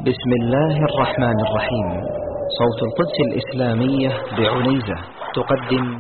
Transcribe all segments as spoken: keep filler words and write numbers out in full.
بسم الله الرحمن الرحيم. صوت القدس الإسلامية بعنيزة تقدم.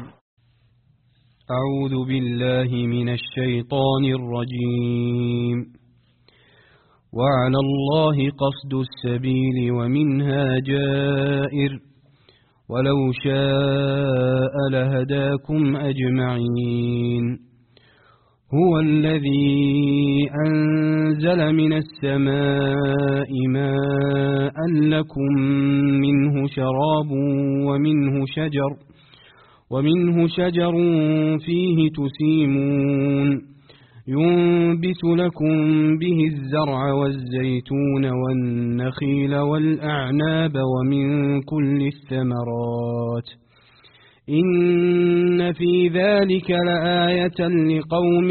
أعوذ بالله من الشيطان الرجيم. وعلى الله قصد السبيل ومنها جائر ولو شاء لهداكم أجمعين. هو الذي أنزل من السماء ماء لكم منه شراب ومنه شجر ومنه شجر فيه تسيمون ينبت لكم به الزرع والزيتون والنخيل والأعناب ومن كل الثمرات إن في ذلك لآية لقوم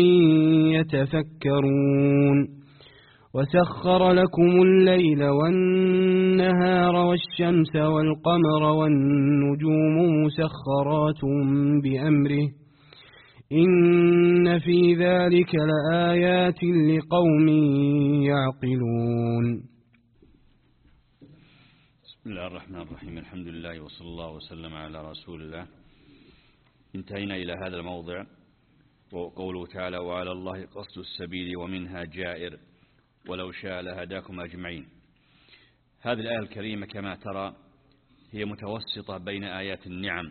يتفكرون. وسخر لكم الليل والنهار والشمس والقمر والنجوم مسخرات بأمره إن في ذلك لآيات لقوم يعقلون. بسم الله الرحمن الرحيم. الحمد لله وصلى الله وسلم على رسول الله. انتهينا إلى هذا الموضع وقوله تعالى: وعلى الله قصد السبيل ومنها جائر ولو شاء لهداكم أجمعين. هذه الآية الكريمة كما ترى هي متوسطة بين آيات النعم،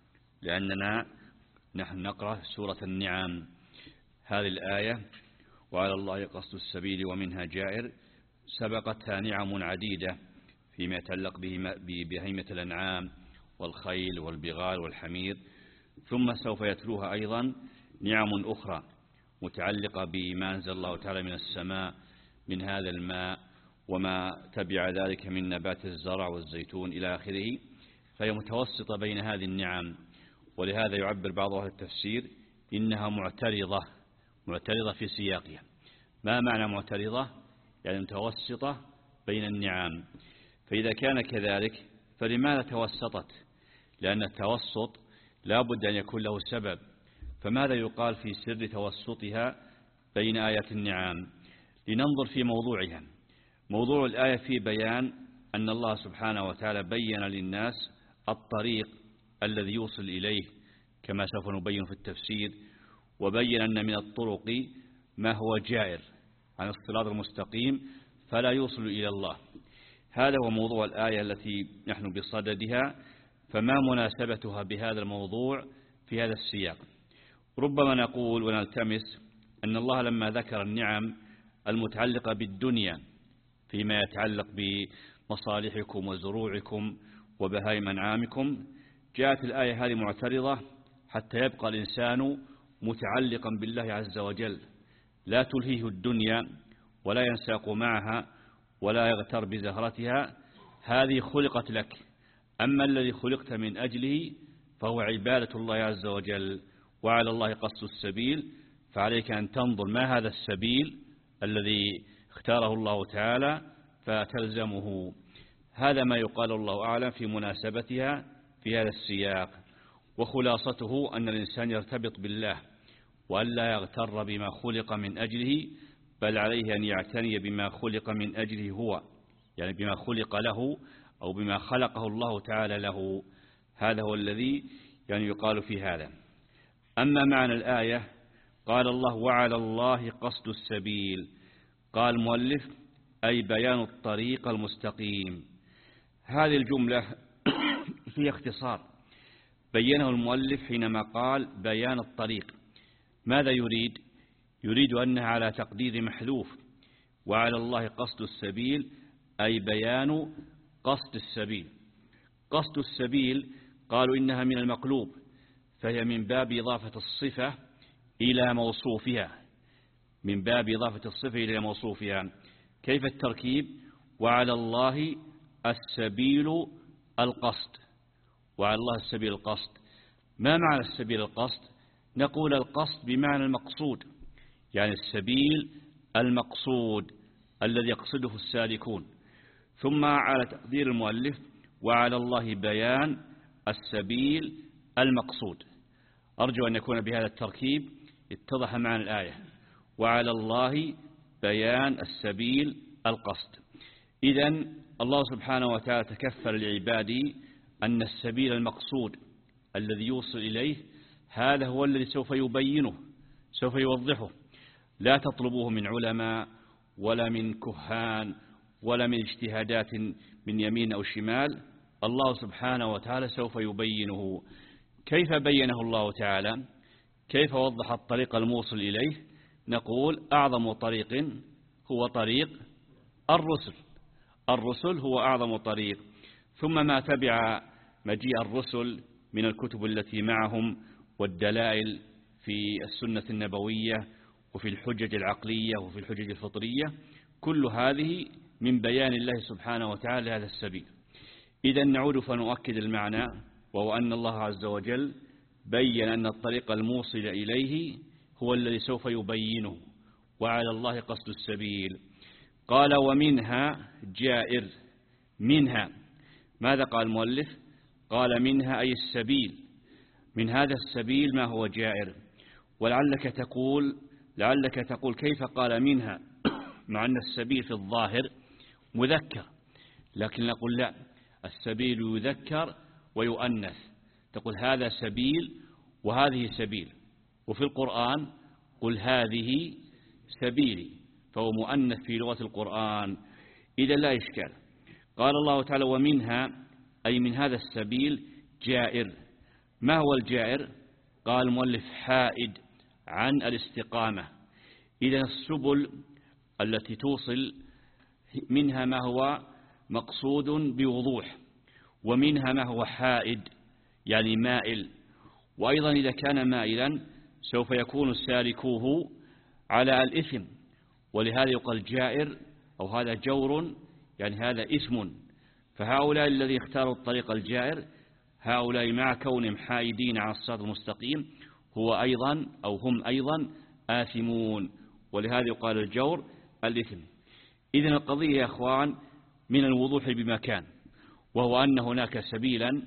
لأننا نحن نقرأ سورة النعم. هذه الآية وعلى الله قصد السبيل ومنها جائر سبقتها نعم عديدة فيما يتعلق ببهيمة الأنعام والخيل والبغال والحمير، ثم سوف يتلوها أيضا نعم أخرى متعلقة بما أنزل الله تعالى من السماء من هذا الماء وما تبع ذلك من نبات الزرع والزيتون إلى آخره، فهي متوسطة بين هذه النعم. ولهذا يعبر بعض أهل التفسير إنها معترضة معترضة في سياقها. ما معنى معترضة؟ يعني متوسطة بين النعم. فإذا كان كذلك فلماذا توسطت؟ لأن التوسط لا بد أن يكون له سبب. فماذا يقال في سر توسطها بين آيات النعم؟ لننظر في موضوعها. موضوع الآية في بيان أن الله سبحانه وتعالى بين للناس الطريق الذي يوصل إليه كما سوف نبين في التفسير، وبين أن من الطرق ما هو جائر عن الصراط المستقيم فلا يوصل إلى الله. هذا هو موضوع الآية التي نحن بصددها. فما مناسبتها بهذا الموضوع في هذا السياق؟ ربما نقول ونلتمس أن الله لما ذكر النعم المتعلقة بالدنيا فيما يتعلق بمصالحكم وزروعكم وبهائم أنعامكم، جاءت الآية هذه معترضة حتى يبقى الإنسان متعلقا بالله عز وجل، لا تلهيه الدنيا ولا ينساق معها ولا يغتر بزهرتها. هذه خلقت لك، أما الذي خلقت من أجله فهو عبادة الله عز وجل. وعلى الله قصد السبيل، فعليك أن تنظر ما هذا السبيل الذي اختاره الله تعالى فتلزمه. هذا ما يقال الله أعلم في مناسبتها في هذا السياق. وخلاصته أن الإنسان يرتبط بالله وأن لا يغتر بما خلق من أجله، بل عليه أن يعتني بما خلق من أجله هو، يعني بما خلق له أو بما خلقه الله تعالى له. هذا هو الذي يعني يقال في هذا. أما معنى الآية قال الله: وعلى الله قصد السبيل. قال المؤلف: أي بيان الطريق المستقيم. هذه الجملة في اختصار بينه المؤلف حينما قال بيان الطريق. ماذا يريد؟ يريد أنها على تقدير محذوف، وعلى الله قصد السبيل أي بيان قصد السبيل. قصد السبيل قالوا إنها من المقلوب، فهي من باب إضافة الصفة إلى موصوفها، من باب إضافة الصفة إلى موصوفها. كيف التركيب؟ وعلى الله السبيل القصد، وعلى الله السبيل القصد. ما معنى السبيل القصد؟ نقول القصد بمعنى المقصود، يعني السبيل المقصود الذي يقصده السالكون. ثم على تقدير المؤلف وعلى الله بيان السبيل المقصود. أرجو أن يكون بهذا التركيب اتضح معنى الآية. وعلى الله بيان السبيل القصد. إذن الله سبحانه وتعالى تكفل لعباده أن السبيل المقصود الذي يوصل إليه هذا هو الذي سوف يبينه، سوف يوضحه. لا تطلبوه من علماء ولا من كهان ولا من اجتهادات من يمين أو شمال. الله سبحانه وتعالى سوف يبينه. كيف بينه الله تعالى؟ كيف وضح الطريق الموصل إليه؟ نقول أعظم طريق هو طريق الرسل. الرسل هو أعظم طريق، ثم ما تبع مجيء الرسل من الكتب التي معهم والدلائل في السنة النبوية وفي الحجج العقلية وفي الحجج الفطرية، كل هذه من بيان الله سبحانه وتعالى هذا السبيل. إذا نعود فنؤكد المعنى، وهو أن الله عز وجل بيّن أن الطريق الموصل إليه هو الذي سوف يبينه، وعلى الله قصد السبيل. قال ومنها جائر. منها ماذا قال المؤلف؟ قال منها أي السبيل، من هذا السبيل ما هو جائر. ولعلك تقول لعلك تقول كيف قال منها مع أن السبيل في الظاهر مذكر، لكن نقول لا، السبيل يذكر ويؤنث. تقول هذا سبيل وهذه سبيل، وفي القرآن قل هذه سبيلي، فهو مؤنث في لغة القرآن. إذا لا إشكال. قال الله تعالى ومنها أي من هذا السبيل جائر. ما هو الجائر؟ قال المؤلف حائد عن الاستقامة. إذا السبل التي توصل منها ما هو مقصود بوضوح، ومنها ما هو حائد يعني مائل. وأيضا إذا كان مائلا سوف يكون سالكوه على الإثم، ولهذا يقال جائر أو هذا جور، يعني هذا إثم. فهؤلاء الذي اختاروا الطريق الجائر هؤلاء مع كونهم حائدين عن الصراط المستقيم هو أيضا أو هم أيضا آثمون، ولهذا يقال الجور الإثم. إذن القضية يا أخوان من الوضوح بمكان، وهو أن هناك سبيلا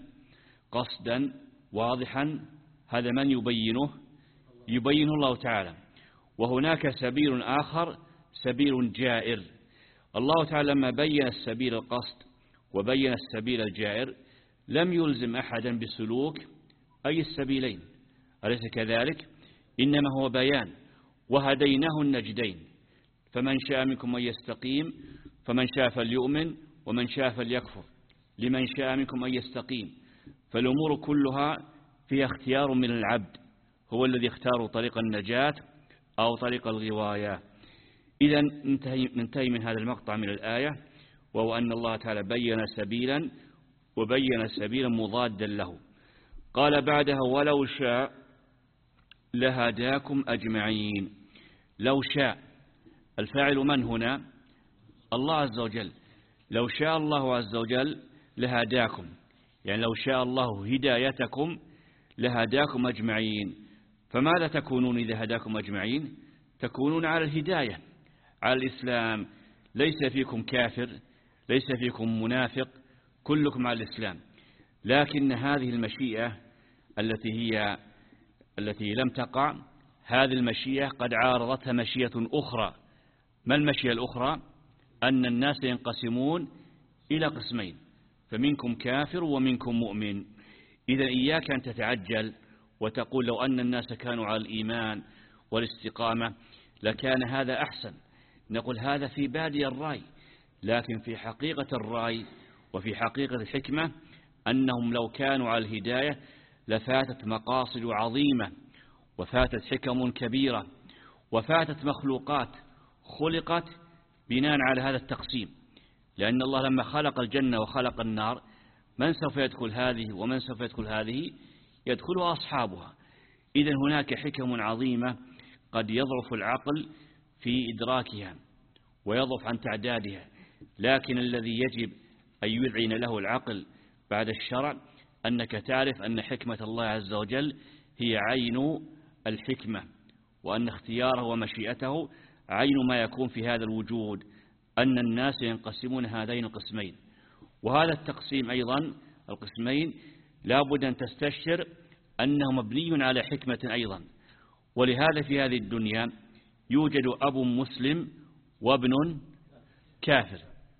قصدا واضحا، هذا من يبينه؟ يبينه الله تعالى. وهناك سبيل آخر سبيل جائر. الله تعالى لما بين السبيل القصد وبين السبيل الجائر لم يلزم أحدا بسلوك أي السبيلين، أليس كذلك؟ إنما هو بيان. وهديناه النجدين، فمن شاء منكم أن يستقيم فمن شاء فليؤمن ومن شاء فليكفر، لمن شاء منكم أن يستقيم. فالأمور كلها فيها اختيار من العبد، هو الذي اختار طريق النجاة أو طريق الغواية. إذا ننتهي, ننتهي من هذا المقطع من الآية، وهو أن الله تعالى بين سبيلا وبين سبيلا مضادا له. قال بعدها ولو شاء لهداكم أجمعين. لو شاء، الفاعل من هنا؟ الله عز وجل. لو شاء الله عز وجل لهداكم، يعني لو شاء الله هدايتكم لهداكم أجمعين. فماذا تكونون إذا هداكم أجمعين؟ تكونون على الهداية، على الإسلام. ليس فيكم كافر، ليس فيكم منافق، كلكم على الإسلام. لكن هذه المشيئة التي هي التي لم تقع، هذه المشيئة قد عارضتها مشيئة أخرى. ما المشيئة الأخرى؟ أن الناس ينقسمون إلى قسمين، فمنكم كافر ومنكم مؤمن. إذا إياك أن تتعجل وتقول لو أن الناس كانوا على الإيمان والاستقامة لكان هذا أحسن. نقول هذا في بادي الرأي، لكن في حقيقة الرأي وفي حقيقة الحكمة أنهم لو كانوا على الهداية لفاتت مقاصد عظيمة، وفاتت حكم كبيرة، وفاتت مخلوقات خلقت بناء على هذا التقسيم. لأن الله لما خلق الجنة وخلق النار، من سوف يدخل هذه ومن سوف يدخل هذه؟ يدخلها أصحابها. إذن هناك حكم عظيمة قد يضعف العقل في إدراكها ويضعف عن تعدادها، لكن الذي يجب أن يذعن له العقل بعد الشرع أنك تعرف أن حكمة الله عز وجل هي عين الحكمة، وأن اختياره ومشيئته عين ما يكون في هذا الوجود، أن الناس ينقسمون هذين القسمين. وهذا التقسيم أيضا القسمين لا بد أن تستشعر أنه مبني على حكمة أيضا. ولهذا في هذه الدنيا يوجد أب مسلم وابن كافر،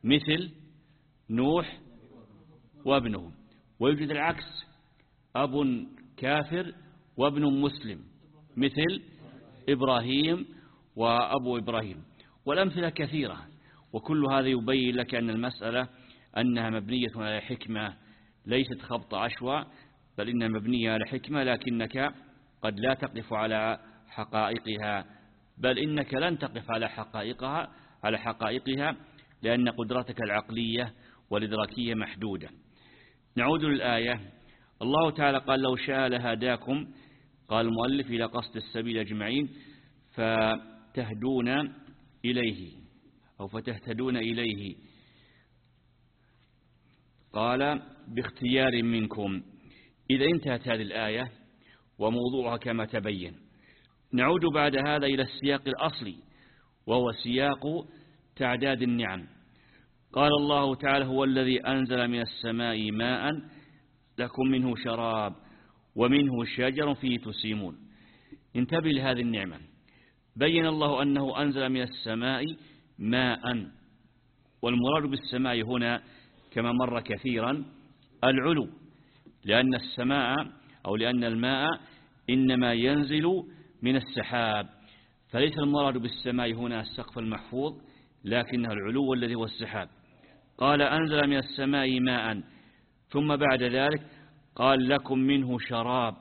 مثل نوح وابنه. ويوجد العكس، أب كافر وابن مسلم مثل إبراهيم وأبو إبراهيم، والأمثلة كثيرة. وكل هذا يبين لك أن المسألة أنها مبنية على حكمة، ليست خبط عشواء، بل إنها مبنية على حكمة، لكنك قد لا تقف على حقائقها، بل إنك لن تقف على حقائقها على حقائقها لأن قدرتك العقلية والإدراكية محدودة. نعود للآية. الله تعالى قال لو شاء لهداكم، قال المؤلف إلى قصد السبيل أجمعين، فتهدون إليه أو فتهتدون إليه، قال باختيار منكم. إذا انتهت هذه الآية وموضوعها كما تبين، نعود بعد هذا إلى السياق الأصلي وهو سياق تعداد النعم. قال الله تعالى هو الذي أنزل من السماء ماء لكم منه شراب ومنه شجر فيه تسيمون. انتبه لهذه النعمة. بين الله أنه أنزل من السماء ماء، والمراد بالسماء هنا كما مر كثيرا العلو، لأن السماء أو لأن الماء إنما ينزل من السحاب، فليس المراد بالسماء هنا السقف المحفوظ، لكنه العلو الذي هو السحاب. قال أنزل من السماء ماء، ثم بعد ذلك قال لكم منه شراب،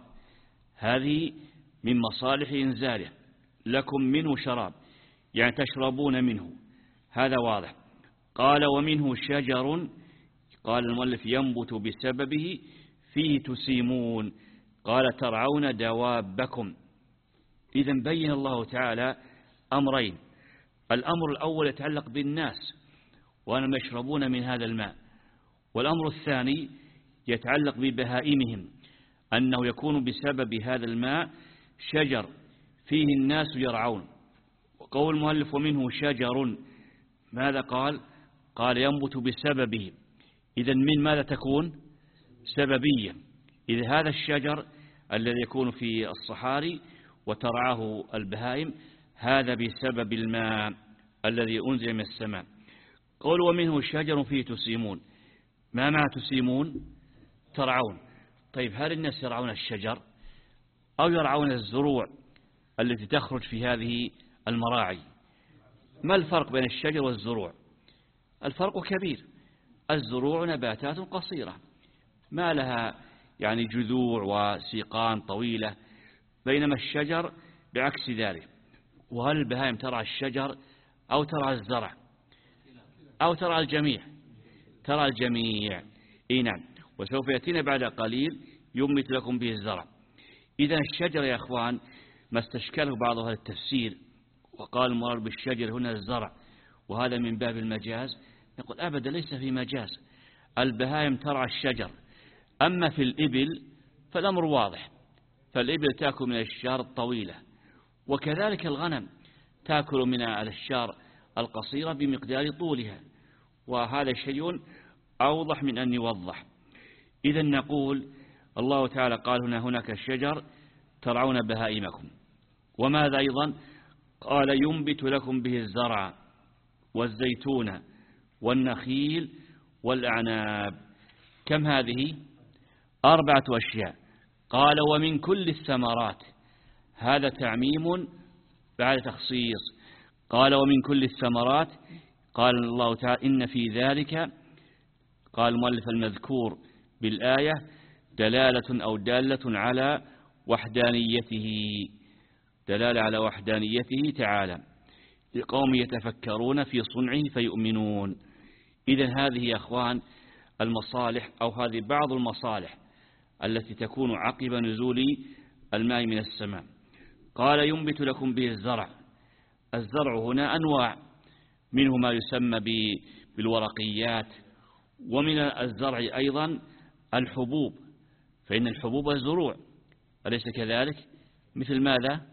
هذه من مصالح إنزاله، لكم منه شراب يعني تشربون منه، هذا واضح. قال ومنه شجر، قال المؤلف ينبت بسببه فيه تسيمون، قال ترعون دوابكم. إذا بين الله تعالى أمرين، الأمر الأول يتعلق بالناس وأنهم يشربون من هذا الماء، والأمر الثاني يتعلق ببهائمهم، أنه يكون بسبب هذا الماء شجر فيه الناس يرعون. وقول المؤلف ومنه شجر، ماذا قال؟ قال ينبت بسببه، إذا من ماذا تكون؟ سببية. إذا هذا الشجر الذي يكون في الصحاري وترعاه البهائم هذا بسبب الماء الذي أنزل من السماء. قول ومنه شجر فيه تسيمون، ما معنى تسيمون؟ ترعون. طيب هل الناس يرعون الشجر أو يرعون الزروع التي تخرج في هذه المراعي؟ ما الفرق بين الشجر والزروع؟ الفرق كبير. الزروع نباتات قصيرة ما لها يعني جذوع وسيقان طويلة، بينما الشجر بعكس ذلك. وهل البهائم ترعى الشجر أو ترعى الزرع أو ترعى الجميع؟ ترعى الجميع. إيه نعم. وسوف يأتينا بعد قليل ينبت لكم به الزرع. إذا الشجر يا أخوان ما استشكله بعض هذا التفسير وقال المراد بالشجر هنا الزرع، وهذا من باب المجاز. نقول أبدا ليس في مجاز، البهائم ترعى الشجر. أما في الإبل فالأمر واضح، فالإبل تأكل من الأشجار الطويلة، وكذلك الغنم تأكل من الأشجار القصيرة بمقدار طولها، وهذا شيء أوضح من أن يوضح. إذا نقول الله تعالى قال هنا هناك شجر ترعون بهائمكم، وماذا أيضا؟ قال ينبت لكم به الزرع والزيتون والنخيل والأعناب. كم هذه؟ أربعة أشياء. قال ومن كل الثمرات، هذا تعميم بعد تخصيص. قال ومن كل الثمرات، قال الله تعالى إن في ذلك، قال المؤلف المذكور بالآية دلالة أو دالة على وحدانيته، دلالة على وحدانيته تعالى لقوم يتفكرون في صنعه فيؤمنون. إذن هذه يا أخوان المصالح، أو هذه بعض المصالح التي تكون عقب نزول الماء من السماء. قال ينبت لكم به الزرع. الزرع هنا أنواع، منه ما يسمى بالورقيات، ومن الزرع أيضا الحبوب، فإن الحبوب زروع أليس كذلك؟ مثل ماذا؟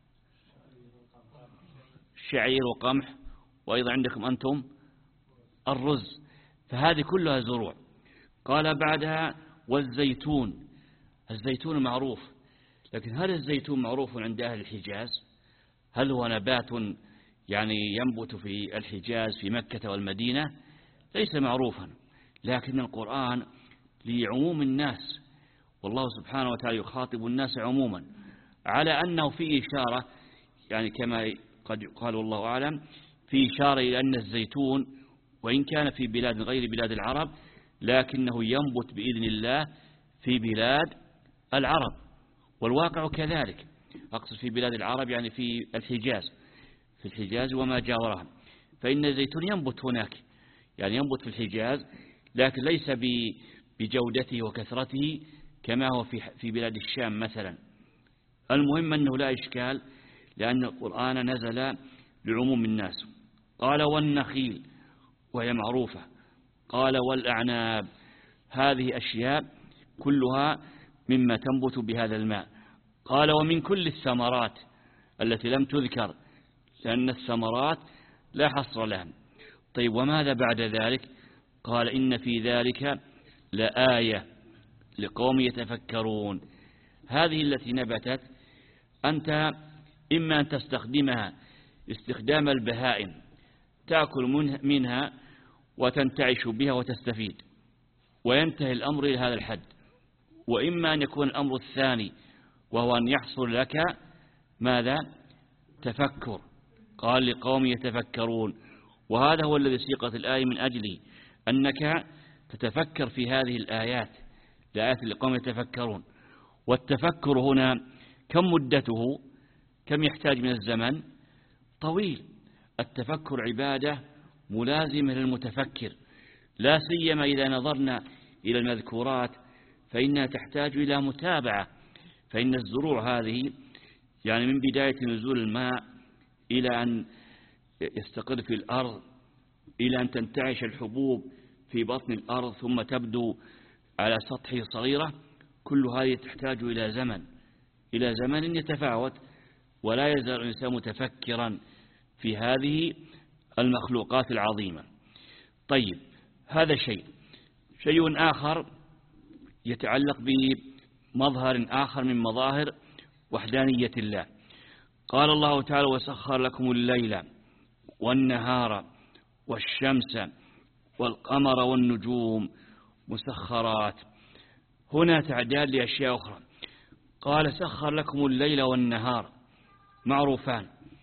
شعير وقمح، وأيضا عندكم أنتم الرز، فهذه كلها زروع. قال بعدها والزيتون. الزيتون معروف، لكن هل الزيتون معروف عند أهل الحجاز؟ هل هو نبات يعني ينبت في الحجاز في مكة والمدينة؟ ليس معروفا، لكن القرآن لعموم الناس، والله سبحانه وتعالى يخاطب الناس عموما، على أنه في إشارة، يعني كما قد قال الله أعلم، في إشارة إلى أن الزيتون وإن كان في بلاد غير بلاد العرب لكنه ينبت بإذن الله في بلاد العرب، والواقع كذلك. أقصد في بلاد العرب يعني في الحجاز، في الحجاز وما جاورها، فإن الزيتون ينبت هناك، يعني ينبت في الحجاز، لكن ليس بجودته وكثرته كما هو في في بلاد الشام مثلا. المهم أنه لا إشكال، لأن القرآن نزل لعموم الناس. قال والنخيل، وهي معروفة. قال والأعناب، هذه أشياء كلها مما تنبت بهذا الماء. قال ومن كل الثمرات التي لم تذكر، لأن الثمرات لا حصر لها. طيب وماذا بعد ذلك؟ قال إن في ذلك لآية لقوم يتفكرون. هذه التي نبتت أنت إما أن تستخدمها استخدام البهائم، تأكل منها وتنتعش بها وتستفيد وينتهي الأمر إلى هذا الحد، وإما أن يكون الأمر الثاني وهو أن يحصل لك ماذا؟ تفكر. قال لقوم يتفكرون، وهذا هو الذي سيقت الآية من أجله، أنك تتفكر في هذه الآيات، الآيات لقوم يتفكرون. والتفكر هنا كم مدته؟ كم يحتاج من الزمن؟ طويل. التفكر عبادة ملازمة للمتفكر، لا سيما إذا نظرنا إلى المذكورات فإنها تحتاج إلى متابعة. فإن الزروع هذه يعني من بداية نزول الماء إلى أن يستقر في الأرض، إلى أن تنتعش الحبوب في بطن الأرض ثم تبدو على سطحه صغيرة، كل هذه تحتاج إلى زمن، إلى زمن يتفاوت، ولا يزال الإنسان متفكرا في هذه المخلوقات العظيمة. طيب هذا شيء. شيء آخر يتعلق بمظهر آخر من مظاهر وحدانية الله. قال الله تعالى وسخر لكم الليل والنهار والشمس والقمر والنجوم مسخرات. هنا تعداد لأشياء أخرى. قال سخر لكم الليل والنهار، معروفان،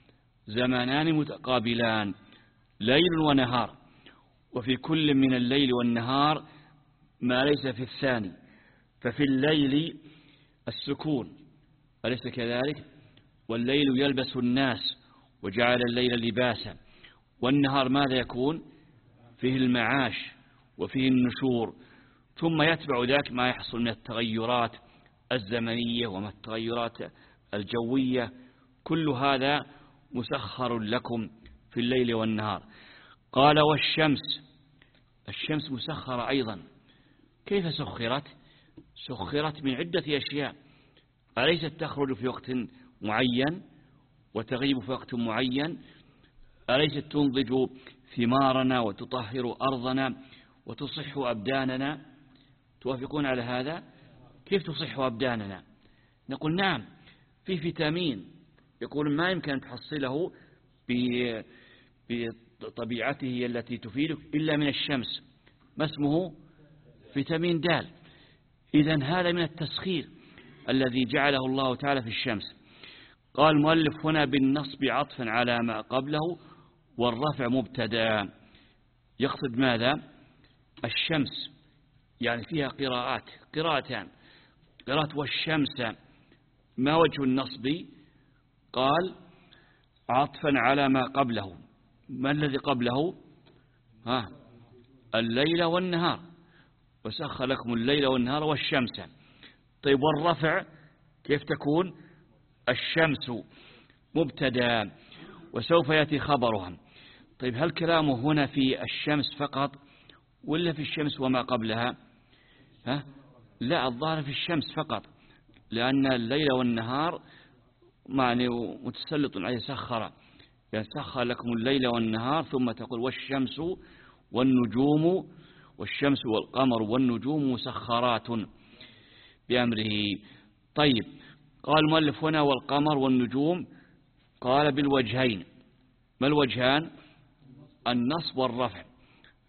زمانان متقابلان، ليل ونهار، وفي كل من الليل والنهار ما ليس في الثاني. ففي الليل السكون، أليس كذلك؟ والليل يلبس الناس وجعل الليل لباسا. والنهار ماذا يكون؟ فيه المعاش وفيه النشور. ثم يتبع ذلك ما يحصل من التغيرات الزمنية وما التغيرات الجوية، كل هذا مسخر لكم في الليل والنهار. قال والشمس، الشمس مسخرة أيضا. كيف سخرت؟ سخرت من عدة أشياء. أليست تخرج في وقت معين وتغيب في وقت معين؟ أليست تنضج ثمارنا وتطهر أرضنا وتصح أبداننا؟ توافقون على هذا؟ كيف تصح أبداننا؟ نقول نعم، في فيتامين يقول ما يمكن أن تحصله بطبيعته التي تفيدك إلا من الشمس، ما اسمه؟ فيتامين د. إذن هذا من التسخير الذي جعله الله تعالى في الشمس. قال المؤلف هنا بالنصب عطفا على ما قبله والرفع مبتدا. يقصد ماذا؟ الشمس، يعني فيها قراءات، قراءتان، قراءة والشمس. ما وجه النصب؟ قال عطفا على ما قبله. ما الذي قبله؟ ها، الليل والنهار، وسخر لكم الليل والنهار والشمس. طيب والرفع كيف تكون؟ الشمس مبتدا وسوف يأتي خبرها. طيب هل كلامه هنا في الشمس فقط ولا في الشمس وما قبلها؟ ها؟ لا، الظاهر في الشمس فقط، لأن الليل والنهار معني متسلط عليه سخر، يعني سخر لكم الليل والنهار، ثم تقول والشمس والنجوم، والشمس والقمر والنجوم مسخرات بأمره. طيب قال المؤلف هنا والقمر والنجوم، قال بالوجهين. ما الوجهان؟ النصب والرفع.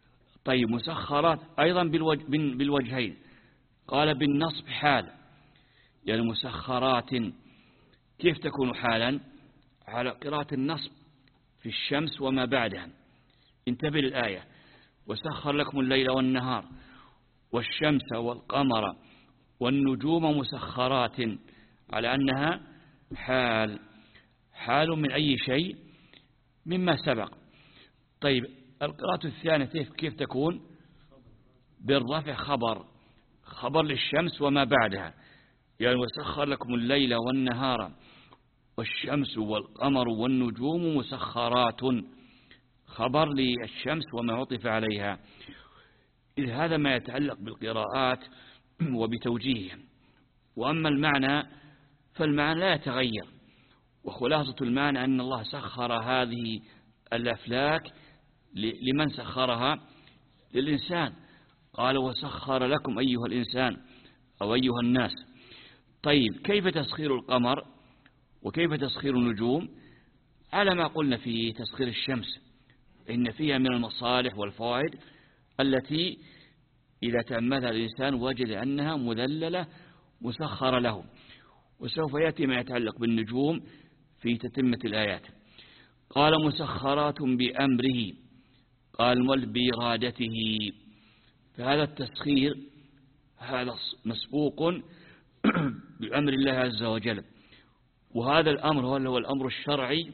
طيب مسخرات أيضا بالوجهين، قال بالنصب حال، يعني مسخرات كيف تكون حالا؟ على قراءة النصب في الشمس وما بعدها. انتبه الآية: وسخر لكم الليل والنهار والشمس والقمر والنجوم مسخرات، على أنها حال، حال من أي شيء مما سبق. طيب القراءة الثانية كيف تكون؟ بالرفع، خبر، خبر للشمس وما بعدها، يعني وسخر لكم الليل والنهار والشمس والقمر والنجوم مسخرات، خبر للشمس وما عطف عليها. إذ هذا ما يتعلق بالقراءات وبتوجيهها. وأما المعنى فالمعنى لا يتغير، وخلاصة المعنى أن الله سخر هذه الأفلاك لمن سخرها؟ للإنسان. قال وسخر لكم أيها الإنسان أو أيها الناس. طيب كيف تسخير القمر وكيف تسخير النجوم؟ على ما قلنا في تسخير الشمس، إن فيها من المصالح والفوائد التي إذا تأملها الإنسان وجد أنها مذللة مسخرة له. وسوف يأتي ما يتعلق بالنجوم في تتمة الآيات. قال مسخرات بأمره، قال بإرادته. فهذا التسخير هذا مسبوق بأمر الله عز وجل، وهذا الأمر هو الأمر الشرعي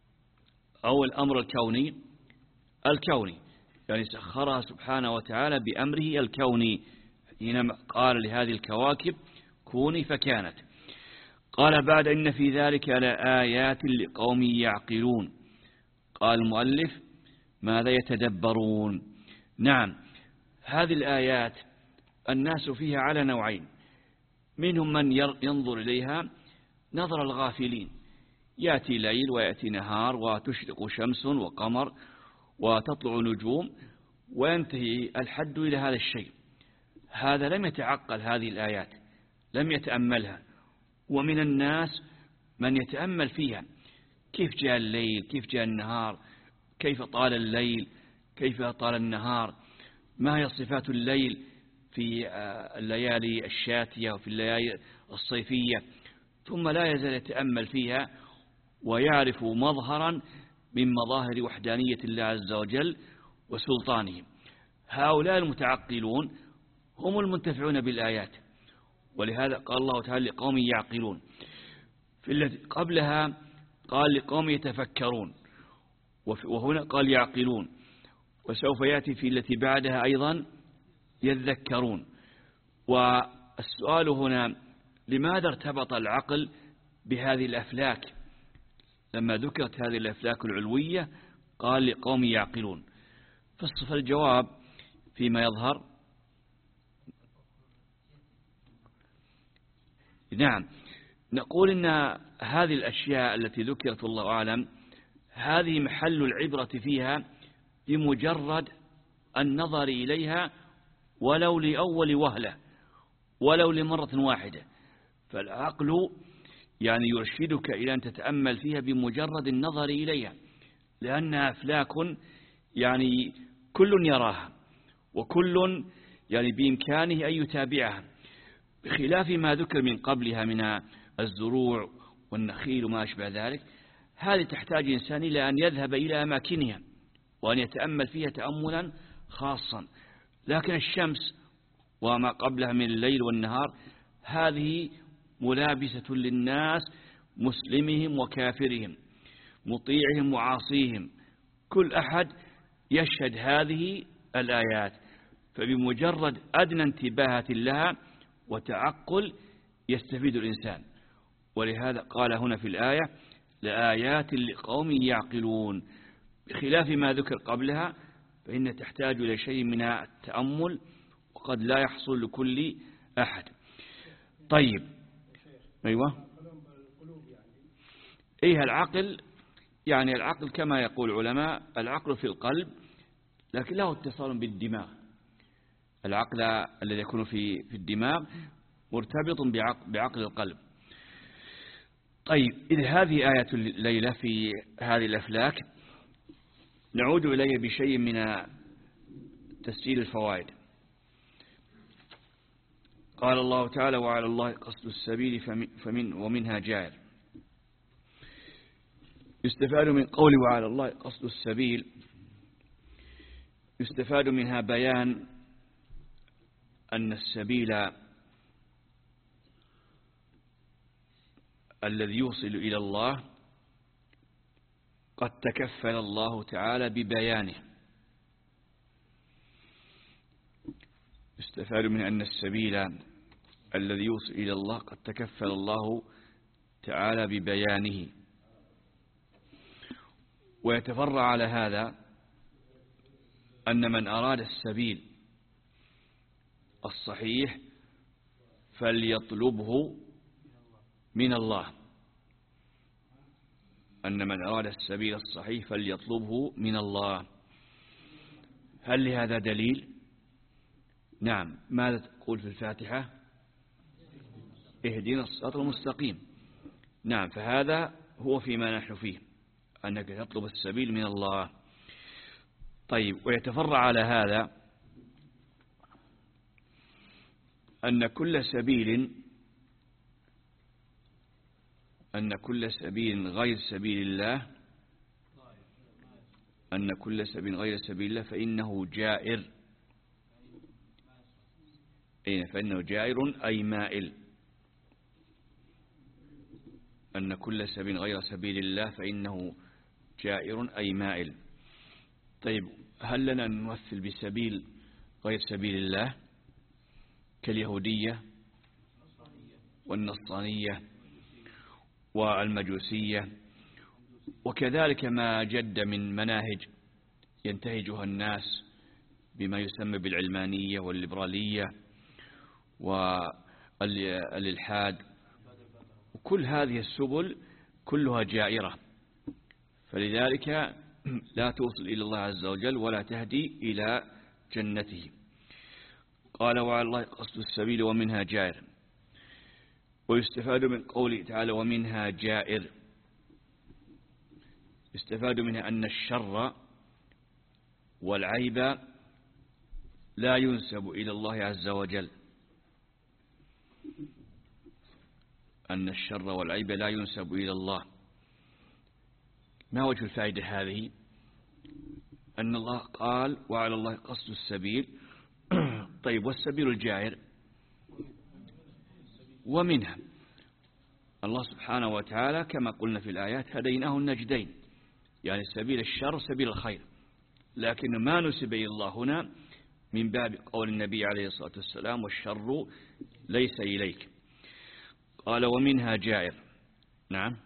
أو الأمر الكوني. الكوني يعني سخرها سبحانه وتعالى بأمره الكوني، حينما قال لهذه الكواكب كوني فكانت. قال بعد إن في ذلك لآيات لقوم يعقلون. قال المؤلف ماذا يتدبرون؟ نعم، هذه الآيات الناس فيها على نوعين: منهم من ينظر إليها نظر الغافلين، يأتي ليل ويأتي نهار وتشرق شمس وقمر وتطلع نجوم وينتهي الحد إلى هذا الشيء. هذا لم يتعقل هذه الآيات، لم يتأملها. ومن الناس من يتأمل فيها، كيف جاء الليل، كيف جاء النهار، كيف طال الليل، كيف طال النهار، ما هي صفات الليل في الليالي الشاتية وفي الليالي الصيفية، ثم لا يزال يتأمل فيها ويعرف مظهرا من مظاهر وحدانية الله عز وجل وسلطانه. هؤلاء المتعقلون هم المنتفعون بالآيات، ولهذا قال الله تعالى لقوم يعقلون. في التي قبلها قال لقوم يتفكرون، وهنا قال يعقلون، وسوف يأتي في التي بعدها أيضا يذكرون. والسؤال هنا: لماذا ارتبط العقل بهذه الأفلاك؟ لما ذكرت هذه الأفلاك العلوية قال لقوم يعقلون. فالجواب فيما يظهر نعم، نقول إن هذه الأشياء التي ذكرت الله أعلم هذه محل العبرة فيها بمجرد النظر إليها، ولو لأول وهلة، ولو لمرة واحدة. فالعقل يعني يرشدك إلى أن تتأمل فيها بمجرد النظر إليها، لأنها أفلاك يعني كل يراها، وكل يعني بإمكانه أن يتابعها، بخلاف ما ذكر من قبلها من الزروع والنخيل وما أشبه ذلك. هذه تحتاج إنسان إلى أن يذهب إلى أماكنها وأن يتأمل فيها تأملا خاصا. لكن الشمس وما قبلها من الليل والنهار هذه ملابسة للناس، مسلمهم وكافرهم، مطيعهم وعاصيهم، كل أحد يشهد هذه الآيات. فبمجرد أدنى انتباهة لها وتعقل يستفيد الإنسان. ولهذا قال هنا في الآية لآيات لقوم يعقلون، بخلاف ما ذكر قبلها فإن تحتاج إلى شيء من التأمل، وقد لا يحصل لكل أحد. طيب أيوة إيه العقل؟ يعني العقل كما يقول العلماء العقل في القلب، لكن له اتصال بالدماغ. العقل الذي يكون في في الدماغ مرتبط بعقل, بعقل القلب. طيب إذ هذه آية الليلة في هذه الأفلاك، نعود إليه بشيء من تسجيل الفوائد. قال الله تعالى وعلى الله قصد السبيل فمن ومنها جائر. يستفاد من قول وعلى الله قصد السبيل، يستفاد منها بيان أن السبيل الذي يوصل إلى الله قد تكفل الله تعالى ببيانه. يستفاد من أن السبيل الذي يوصل إلى الله قد تكفل الله تعالى ببيانه. ويتفرع على هذا أن من أراد السبيل الصحيح فليطلبه من الله، أن من أراد السبيل الصحيح فليطلبه من الله. هل لهذا دليل؟ نعم. ماذا تقول في الفاتحة؟ اهدنا الصراط المستقيم. نعم، فهذا هو فيما نحن فيه، أنك تطلب السبيل من الله. طيب، ويتفرع على هذا أن كل سبيل أن كل سبيل غير سبيل الله أن كل سبيل غير سبيل الله فإنه جائر. أين؟ فإنه جائر أي مائل. أن كل سبيل غير سبيل الله فإنه جائر أي مائل. طيب، هل لنا نمثل بسبيل غير سبيل الله كاليهودية والنصرانية والمجوسية، وكذلك ما جد من مناهج ينتهجها الناس بما يسمى بالعلمانية والليبرالية والإلحاد، وكل هذه السبل كلها جائرة، فلذلك لا توصل إلى الله عز وجل ولا تهدي إلى جنته. قال وعلى الله قصد السبيل ومنها جائر. ويستفاد من قوله تعالى ومنها جائر، يستفاد منها أن الشر والعيب لا ينسب إلى الله عز وجل، أن الشر والعيب لا ينسب إلى الله. ما وجه الفائدة هذه؟ أن الله قال وعلى الله قصد السبيل. طيب، والسبيل الجائر ومنها الله سبحانه وتعالى كما قلنا في الآيات هديناه النجدين، يعني سبيل الشر سبيل الخير، لكن ما نسب إلى الله هنا من باب قول النبي عليه الصلاة والسلام والشر ليس إليك. قال ومنها جائر. نعم.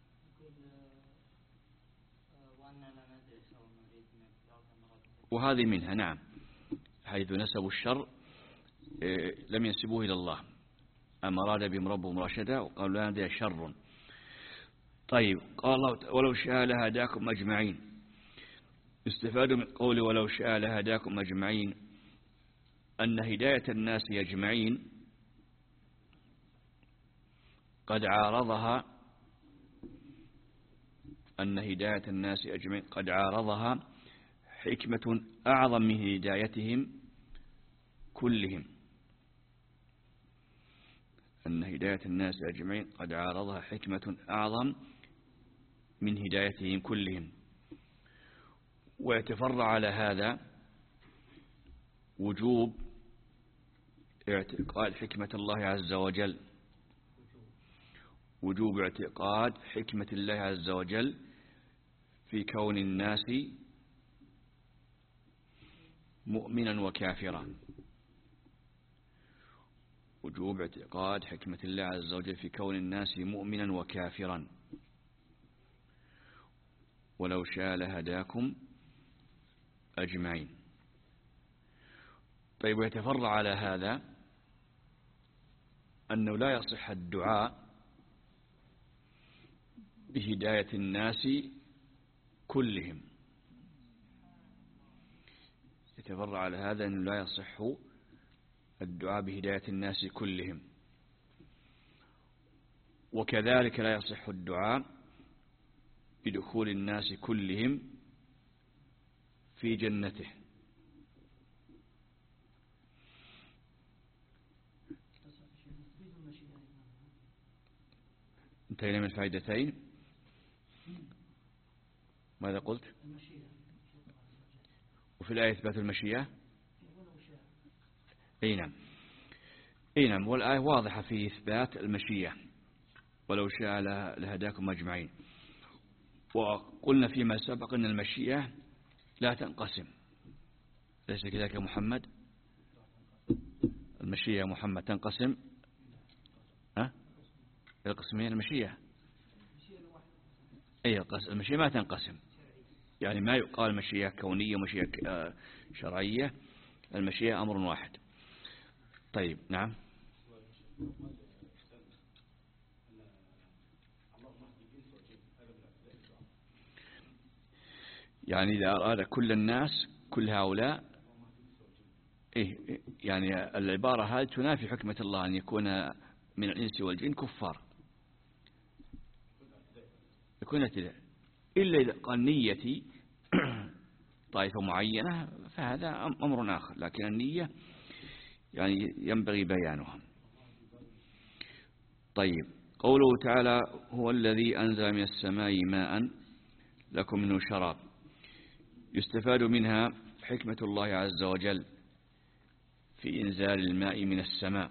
وهذه منها. نعم، حيث نسبوا الشر لم ينسبوه إلى الله، أما أراد بهم ربهم رشدا وقالوا هذا شر. طيب، قال الله ولو شاء لهداكم أجمعين. استفادوا من قول ولو شاء لهداكم أجمعين أن هداية الناس أجمعين قد عارضها أن هداية الناس أجمعين قد عارضها حكمة أعظم من هدايتهم كلهم. أن هداية الناس أجمعين قد عارضها حكمة أعظم من هدايتهم كلهم. ويتفرع على هذا وجوب اعتقاد حكمة الله عز وجل، وجوب اعتقاد حكمة الله عز وجل في كون الناس مؤمنا وكافرا. وجوب اعتقاد حكمة الله عز وجل في كون الناس مؤمنا وكافرا. ولو شاء لهداكم أجمعين. طيب، ويتفرع على هذا أنه لا يصح الدعاء بهداية الناس كلهم. يتفرع على هذا أنه لا يصح الدعاء بهداية الناس كلهم، وكذلك لا يصح الدعاء بدخول الناس كلهم في جنته. انتهينا من الفائدتين. ماذا قلت؟ وفي الآية إثبات المشيئة. أي نعم، أي نعم، والآية واضحة في إثبات المشيئة، ولو شاء لهداكم أجمعين. وقلنا فيما سبق أن المشيئة لا تنقسم، ليس كذلك محمد؟ المشيئة محمد تنقسم ها؟ القسمين المشيئة، أي المشيئة ما تنقسم، يعني ما يقال مشيئة كونية ومشيئة شرعية، المشيئة أمر واحد. طيب نعم. يعني إذا أراد كل الناس كل هؤلاء، إيه يعني العبارة هذه تنافي حكمة الله أن يكون من الإنس والجن كفار، يكون اعتداء، إلا إذا قال نيتي طائفة معينة فهذا أمر آخر، لكن النية يعني ينبغي بيانها. طيب، قوله تعالى هو الذي أنزل من السماء ماء لكم منه شراب، يستفاد منها حكمة الله عز وجل في إنزال الماء من السماء،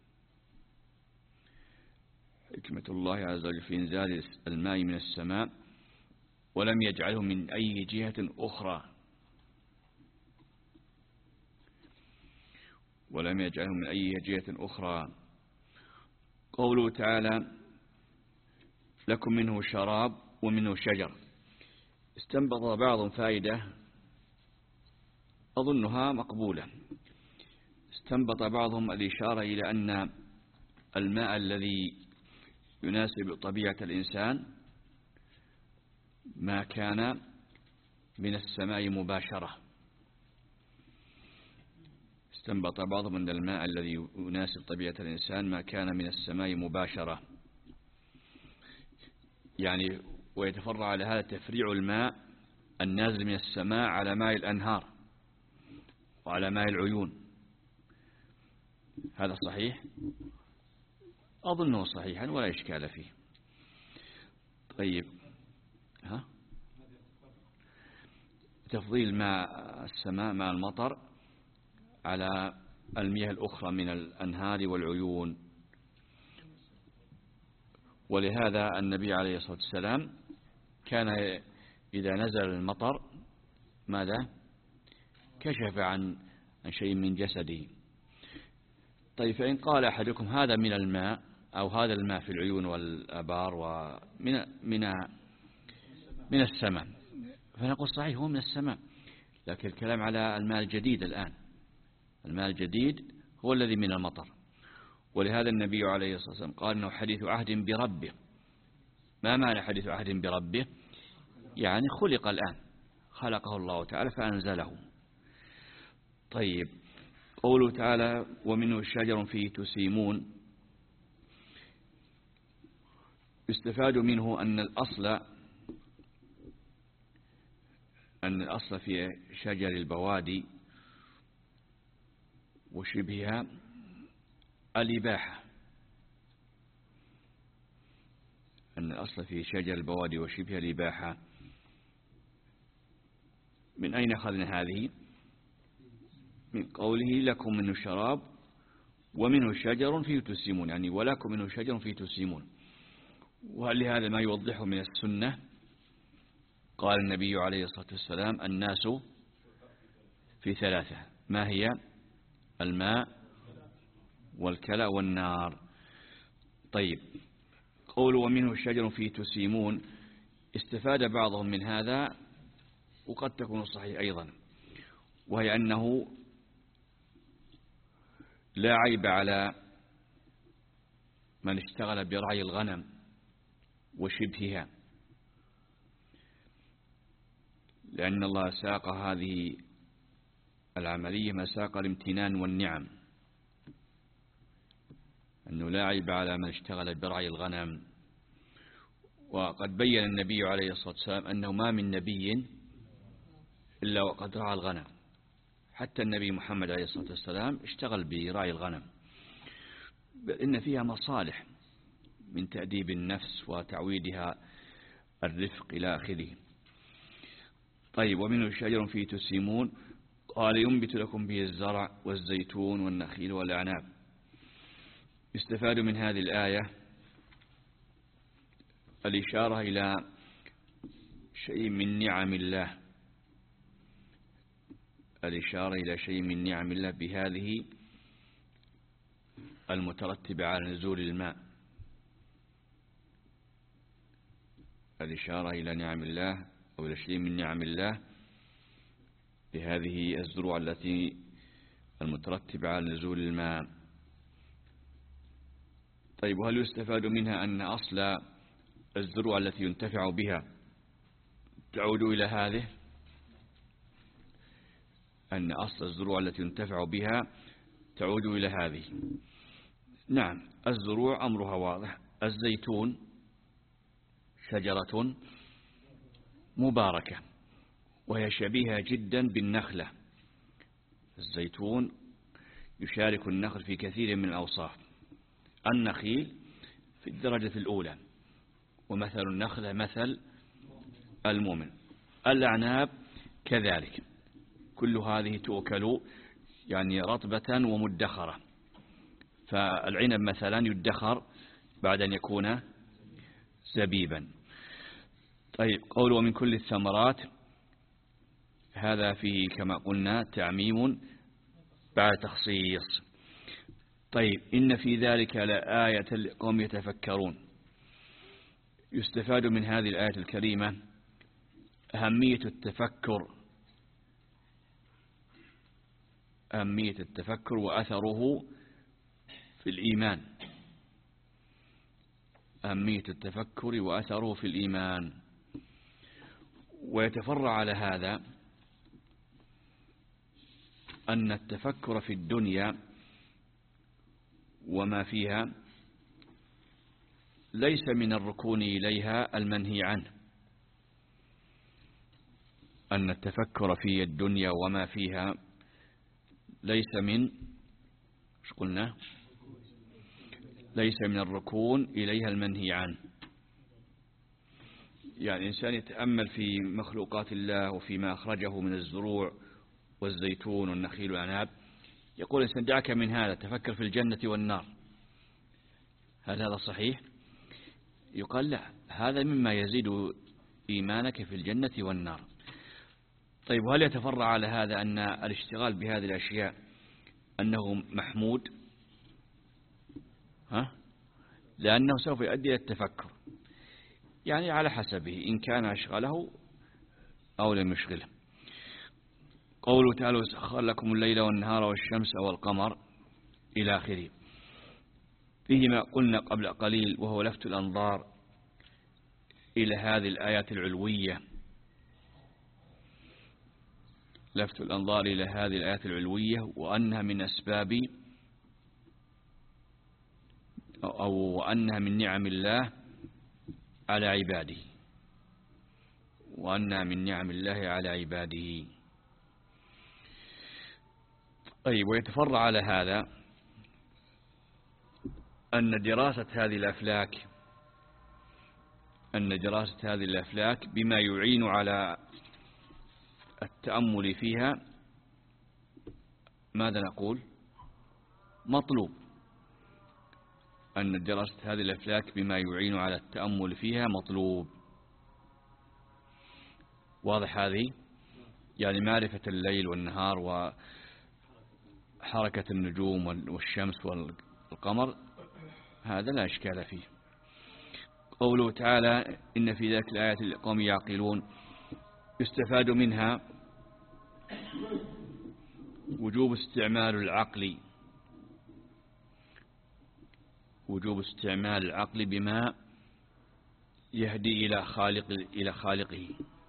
حكمة الله عز وجل في إنزال الماء من السماء ولم يجعله من أي جهة أخرى، ولم يجعله من أي جهة أخرى. قوله تعالى لكم منه شراب ومنه شجر، استنبط بعض فائدة أظنها مقبولة. استنبط بعضهم الإشارة إلى أن الماء الذي يناسب طبيعة الإنسان ما كان من السماء مباشرة. استنبط بعضهم أن الماء الذي يناسب طبيعة الإنسان ما كان من السماء مباشرة، يعني ويتفرع على هذا تفريع الماء النازل من السماء على ماء الأنهار وعلى ماء العيون. هذا صحيح؟ أظنه صحيحا ولا إشكال فيه. طيب، ها؟ تفضيل ماء السماء ماء المطر على المياه الأخرى من الأنهار والعيون. ولهذا النبي عليه الصلاة والسلام كان إذا نزل المطر ماذا؟ كشف عن شيء من جسده. طيب، فإن قال أحدكم هذا من الماء أو هذا الماء في العيون والآبار ومن من من السماء، فنقول صحيح هو من السماء، لكن الكلام على الماء الجديد الآن، الماء الجديد هو الذي من المطر. ولهذا النبي عليه الصلاة والسلام قال إنه حديث عهد بربه. ما معنى حديث عهد بربه؟ يعني خلق الآن، خلقه الله تعالى فأنزله. طيب، قوله تعالى ومنه شجر فيه تسيمون، يستفاد منه أن الأصل أن الأصل في شجر البوادي وشبهها الإباحة، أن الأصل في شجر البوادي وشبهها الإباحة. من أين أخذنا هذه؟ من قوله لكم منه شراب ومنه شجر فيه تسيمون، يعني ولكم منه شجر فيه تسيمون. وهل هذا ما يوضحه من السنة؟ قال النبي عليه الصلاة والسلام الناس في ثلاثة، ما هي؟ الماء والكلى والنار. طيب، قول ومنه شجر فيه تسيمون، استفاد بعضهم من هذا وقد تكون صحيح أيضا، وهي أنه لا عيب على من اشتغل برعي الغنم وشبهها، لأن الله ساق هذه العملية مساق الامتنان والنعم، أنه لا عيب على من اشتغل برعي الغنم. وقد بين النبي عليه الصلاة والسلام أنه ما من نبي إلا وقد رعى الغنم، حتى النبي محمد عليه الصلاة والسلام اشتغل برعي الغنم، إن فيها مصالح من تأديب النفس وتعويدها الرفق إلى آخره. طيب ومنه شجر فيه تسيمون قال ينبت لكم به الزرع والزيتون والنخيل والأعناب. يستفاد من هذه الآية الإشارة إلى شيء من نعم الله، الإشارة إلى شيء من نعم الله بهذه المترتبة على نزول الماء، الإشارة إلى نعم الله أو إلى شيء من نعم الله بهذه الزروع التي المترتبة على نزول الماء. طيب وهل يستفاد منها أن أصل الزروع التي ينتفع بها تعود إلى هذه؟ أن أصل الزروع التي ينتفع بها تعود إلى هذه. نعم الزروع أمرها واضح. الزيتون شجرة مباركة وهي شبيهة جدا بالنخلة. الزيتون يشارك النخل في كثير من الأوصاف. النخيل في الدرجة الأولى، ومثل النخلة مثل المؤمن. الأعناب كذلك، كل هذه تؤكل يعني رطبة ومدخرة. فالعنب مثلا يدخر بعد أن يكون زبيبا. طيب قول ومن كل الثمرات، هذا فيه كما قلنا تعميم بعد تخصيص. طيب إن في ذلك لآية لقوم يتفكرون. يستفاد من هذه الآية الكريمة أهمية التفكر، أهمية التفكر وأثره في الإيمان، أهمية التفكر وأثره في الإيمان. ويتفرع على هذا أن التفكر في الدنيا وما فيها ليس من الركون إليها المنهي عنه. أن التفكر في الدنيا وما فيها ليس من ايش قلنا ليس من الركون إليها المنهي عنه. يعني الإنسان يتأمل في مخلوقات الله وفيما أخرجه من الزروع والزيتون والنخيل والأعناب، يقول الإنسان دعك من هذا، تفكر في الجنة والنار. هل هذا صحيح؟ يقال لا، هذا مما يزيد إيمانك في الجنة والنار. طيب وهل يتفرع على هذا أن الاشتغال بهذه الأشياء أنه محمود؟ ها؟ لأنه سوف يؤدي إلى التفكر، يعني على حسبه إن كان أشغله أو لم يشغله. قوله تعالى وسخر لكم الليل والنهار والشمس والقمر إلى آخره. فيه ما قلنا قبل قليل وهو لفت الأنظار إلى هذه الآيات العلوية، لفت الأنظار إلى هذه الآيات العلوية، وأنها من أسباب أو أنها من نعم الله على عباده، وأنها من نعم الله على عباده. طيب ويتفرع على هذا أن دراسة هذه الأفلاك أن دراسة هذه الأفلاك بما يعين على التأمل فيها ماذا نقول؟ مطلوب. أن دراسة هذه الأفلاك بما يعين على التأمل فيها مطلوب. واضح هذه؟ يعني معرفة الليل والنهار وحركة النجوم والشمس والقمر هذا لا إشكال فيه. قوله تعالى إن في ذلك الآيات لقوم يعقلون. يستفاد منها وجوب استعمال العقل وجوب استعمال العقل بما يهدي إلى خالق إلى خالقه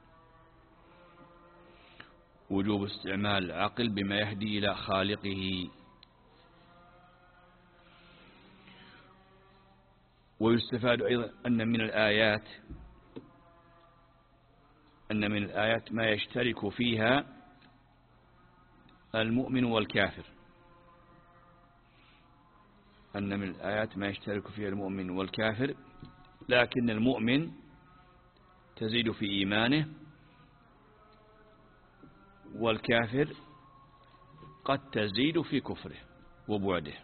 وجوب استعمال العقل بما يهدي إلى خالقه. ويستفاد أيضا أن من الآيات أن من الآيات ما يشترك فيها المؤمن والكافر. أن من الآيات ما يشترك فيها المؤمن والكافر، لكن المؤمن تزيد في إيمانه، والكافر قد تزيد في كفره وبعده.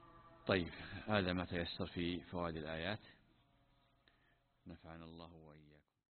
طيب، هذا ما تيسر في فوائد الآيات، نفعنا الله وإياكم.